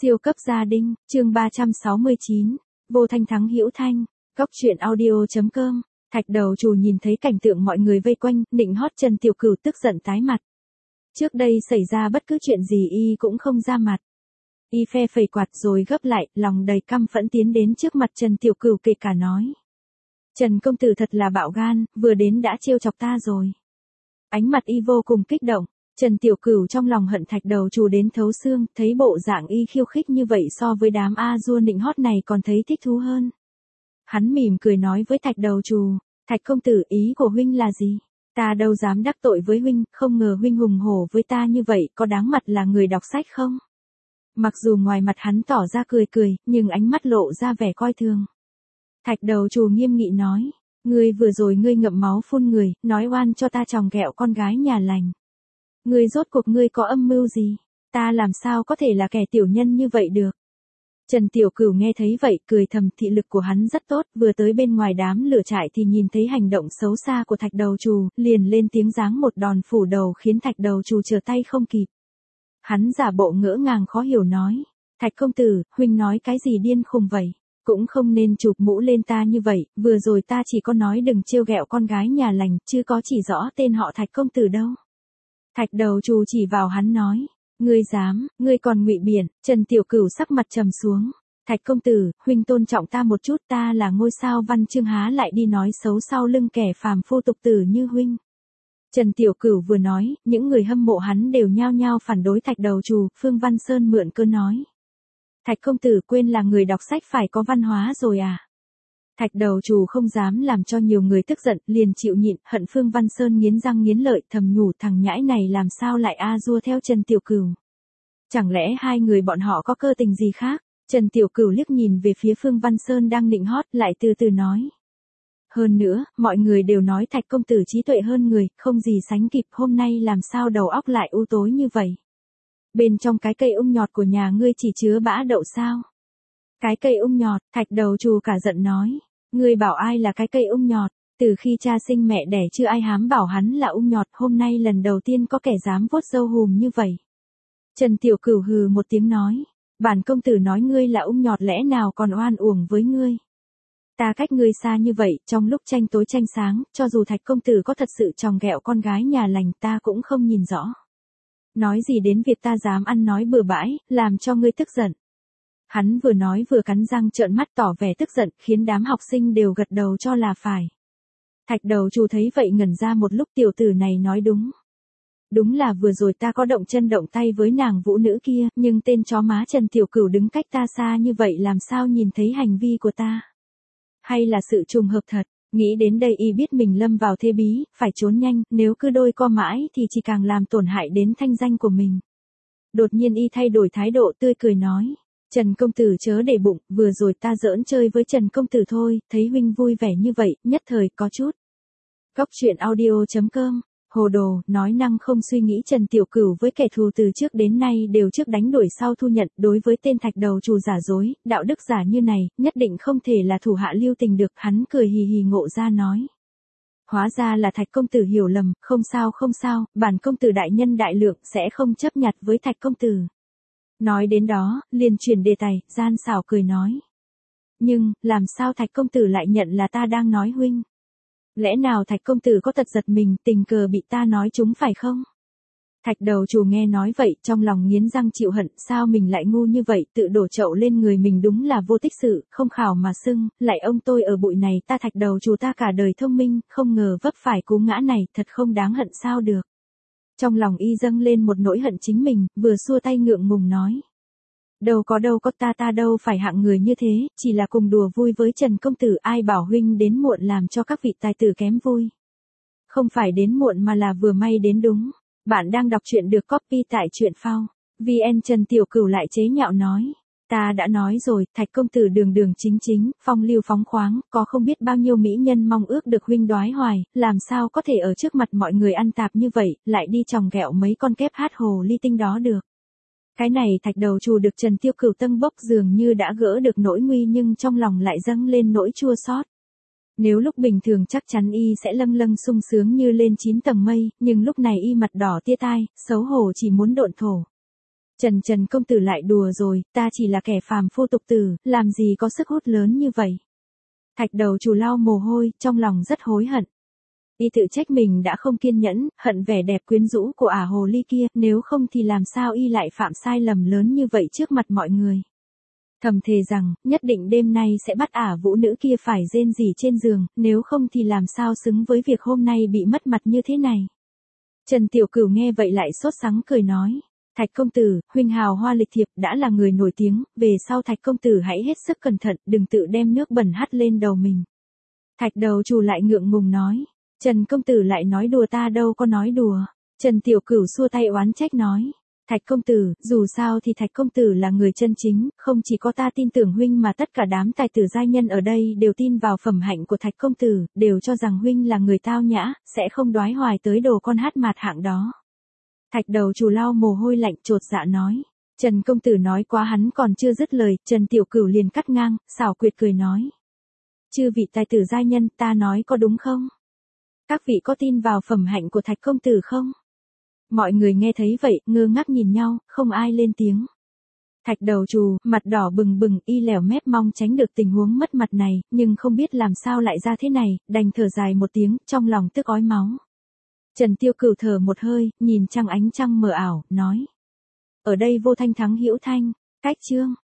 Siêu cấp gia đình, chương 369, vô thanh thắng hữu thanh, góc truyện audio.com. Thạch đầu trù nhìn thấy cảnh tượng mọi người vây quanh, nịnh hót Trần Tiểu Cửu tức giận tái mặt. Trước đây xảy ra bất cứ chuyện gì y cũng không ra mặt. Y phe phẩy quạt rồi gấp lại, lòng đầy căm phẫn tiến đến trước mặt Trần Tiểu Cửu kể cả nói. Trần công tử thật là bạo gan, vừa đến đã trêu chọc ta rồi. Ánh mặt y vô cùng kích động. Trần Tiểu Cửu trong lòng hận thạch đầu trù đến thấu xương, thấy bộ dạng y khiêu khích như vậy so với đám A-dua nịnh hót này còn thấy thích thú hơn. Hắn mỉm cười nói với thạch đầu trù, thạch công tử ý của huynh là gì? Ta đâu dám đắc tội với huynh, không ngờ huynh hùng hổ với ta như vậy, có đáng mặt là người đọc sách không? Mặc dù ngoài mặt hắn tỏ ra cười cười, nhưng ánh mắt lộ ra vẻ coi thường. Thạch đầu trù nghiêm nghị nói, ngươi vừa rồi ngươi ngậm máu phun người, nói oan cho ta chòng ghẹo con gái nhà lành. Ngươi rốt cuộc ngươi có âm mưu gì? Ta làm sao có thể là kẻ tiểu nhân như vậy được? Trần Tiểu Cửu nghe thấy vậy cười thầm, thị lực của hắn rất tốt, vừa tới bên ngoài đám lửa trại thì nhìn thấy hành động xấu xa của thạch đầu trù, liền lên tiếng giáng một đòn phủ đầu khiến thạch đầu trù trở tay không kịp. Hắn giả bộ ngỡ ngàng khó hiểu nói, thạch công tử, huynh nói cái gì điên khùng vậy? Cũng không nên chụp mũ lên ta như vậy, vừa rồi ta chỉ có nói đừng trêu ghẹo con gái nhà lành, chứ có chỉ rõ tên họ thạch công tử đâu. Thạch đầu trù chỉ vào hắn nói, ngươi dám, ngươi còn ngụy biện. Trần Tiểu Cửu sắc mặt trầm xuống, thạch công tử, huynh tôn trọng ta một chút, ta là ngôi sao văn chương há lại đi nói xấu sau lưng kẻ phàm phu tục tử như huynh. Trần Tiểu Cửu vừa nói, những người hâm mộ hắn đều nhao nhao phản đối thạch đầu trù, Phương Văn Sơn mượn cớ nói. Thạch công tử quên là người đọc sách phải có văn hóa rồi à? Thạch đầu trù không dám làm cho nhiều người tức giận, liền chịu nhịn, hận Phương Văn Sơn nghiến răng nghiến lợi, thầm nhủ thằng nhãi này làm sao lại A-dua theo Trần Tiểu Cửu. Chẳng lẽ hai người bọn họ có cơ tình gì khác? Trần Tiểu Cửu liếc nhìn về phía Phương Văn Sơn đang nịnh hót, lại từ từ nói. Hơn nữa, mọi người đều nói thạch công tử trí tuệ hơn người, không gì sánh kịp, hôm nay làm sao đầu óc lại u tối như vậy? Bên trong cái cây nhọt của nhà ngươi chỉ chứa bã đậu sao? Cái cây nhọt, thạch đầu trù cả giận nói. Ngươi bảo ai là cái cây nhọt? Từ khi cha sinh mẹ đẻ chưa ai hám bảo hắn là nhọt, hôm nay lần đầu tiên có kẻ dám vuốt râu hùm như vậy. Trần Tiểu Cửu hừ một tiếng nói. Bản công tử nói ngươi là nhọt lẽ nào còn oan uổng với ngươi? Ta cách ngươi xa như vậy, trong lúc tranh tối tranh sáng, cho dù thạch công tử có thật sự chòng ghẹo con gái nhà lành ta cũng không nhìn rõ. Nói gì đến việc ta dám ăn nói bừa bãi, làm cho ngươi tức giận. Hắn vừa nói vừa cắn răng trợn mắt tỏ vẻ tức giận, khiến đám học sinh đều gật đầu cho là phải. Thạch đầu trù thấy vậy ngẩn ra một lúc, tiểu tử này nói đúng. Đúng là vừa rồi ta có động chân động tay với nàng vũ nữ kia, nhưng tên chó má Trần Tiểu Cửu đứng cách ta xa như vậy làm sao nhìn thấy hành vi của ta? Hay là sự trùng hợp thật? Nghĩ đến đây y biết mình lâm vào thế bí, phải trốn nhanh, nếu cứ đôi co mãi thì chỉ càng làm tổn hại đến thanh danh của mình. Đột nhiên y thay đổi thái độ tươi cười nói. Trần công tử chớ để bụng, vừa rồi ta giỡn chơi với Trần công tử thôi, thấy huynh vui vẻ như vậy, nhất thời có chút. Góc truyện audio.com, hồ đồ, nói năng không suy nghĩ. Trần Tiểu Cửu với kẻ thù từ trước đến nay đều trước đánh đuổi sau thu nhận, đối với tên thạch đầu trù giả dối, đạo đức giả như này, nhất định không thể là thủ hạ lưu tình được, hắn cười hì hì ngộ ra nói. Hóa ra là thạch công tử hiểu lầm, không sao, bản công tử đại nhân đại lượng sẽ không chấp nhặt với thạch công tử. Nói đến đó, liền chuyển đề tài, gian xảo cười nói. Nhưng, làm sao thạch công tử lại nhận là ta đang nói huynh? Lẽ nào thạch công tử có tật giật mình, tình cờ bị ta nói trúng phải không? Thạch đầu trù nghe nói vậy, trong lòng nghiến răng chịu hận, sao mình lại ngu như vậy, tự đổ chậu lên người mình đúng là vô tích sự, không khảo mà xưng, lại ông tôi ở bụi này, ta thạch đầu trù ta cả đời thông minh, không ngờ vấp phải cú ngã này, thật không đáng hận sao được. Trong lòng y dâng lên một nỗi hận chính mình, vừa xua tay ngượng ngùng nói. Đâu có ta đâu phải hạng người như thế, chỉ là cùng đùa vui với Trần công tử, ai bảo huynh đến muộn làm cho các vị tài tử kém vui. Không phải đến muộn mà là vừa may đến đúng. Bạn đang đọc truyện được copy tại truyện phao. VN. Trần Tiểu Cửu lại chế nhạo nói. Ta đã nói rồi, thạch công tử đường đường chính chính, phong lưu phóng khoáng, có không biết bao nhiêu mỹ nhân mong ước được huynh đoái hoài, làm sao có thể ở trước mặt mọi người ăn tạp như vậy, lại đi chòng ghẹo mấy con kép hát hồ ly tinh đó được. Cái này thạch đầu trù được Trần Tiểu Cửu tâng bốc dường như đã gỡ được nỗi nguy, nhưng trong lòng lại dâng lên nỗi chua xót. Nếu lúc bình thường chắc chắn y sẽ lâng lâng sung sướng như lên 9 tầng mây, nhưng lúc này y mặt đỏ tia tai, xấu hổ chỉ muốn độn thổ. Trần công tử lại đùa rồi, ta chỉ là kẻ phàm phu tục tử, làm gì có sức hút lớn như vậy. Thạch đầu chủ lau mồ hôi, trong lòng rất hối hận. Y tự trách mình đã không kiên nhẫn, hận vẻ đẹp quyến rũ của ả hồ ly kia, nếu không thì làm sao y lại phạm sai lầm lớn như vậy trước mặt mọi người. Thầm thề rằng, nhất định đêm nay sẽ bắt ả vũ nữ kia phải rên rỉ trên giường, nếu không thì làm sao xứng với việc hôm nay bị mất mặt như thế này. Trần Tiểu Cửu nghe vậy lại sốt sắng cười nói. Thạch công tử, huynh hào hoa lịch thiệp, đã là người nổi tiếng, về sau Thạch công tử hãy hết sức cẩn thận, đừng tự đem nước bẩn hắt lên đầu mình. Thạch đầu chủ lại ngượng ngùng nói. Trần công tử lại nói đùa, ta đâu có nói đùa. Trần Tiểu Cửu xua tay oán trách nói. Thạch công tử, dù sao thì Thạch công tử là người chân chính, không chỉ có ta tin tưởng huynh mà tất cả đám tài tử giai nhân ở đây đều tin vào phẩm hạnh của Thạch công tử, đều cho rằng huynh là người tao nhã, sẽ không đoái hoài tới đồ con hát mạt hạng đó. Thạch đầu chủ lau mồ hôi lạnh chột dạ nói. Trần công tử nói quá, hắn còn chưa dứt lời, Trần Tiểu Cửu liền cắt ngang, xảo quyệt cười nói. Chư vị tài tử giai nhân, ta nói có đúng không? Các vị có tin vào phẩm hạnh của Thạch công tử không? Mọi người nghe thấy vậy, ngơ ngác nhìn nhau, không ai lên tiếng. Thạch đầu trù, mặt đỏ bừng bừng, y lèo mép mong tránh được tình huống mất mặt này, nhưng không biết làm sao lại ra thế này, đành thở dài một tiếng, trong lòng tức ói máu. Trần Tiêu Cửu thở một hơi, nhìn trăng ánh trăng mờ ảo, nói. Ở đây vô thanh thắng hữu thanh, cách chương.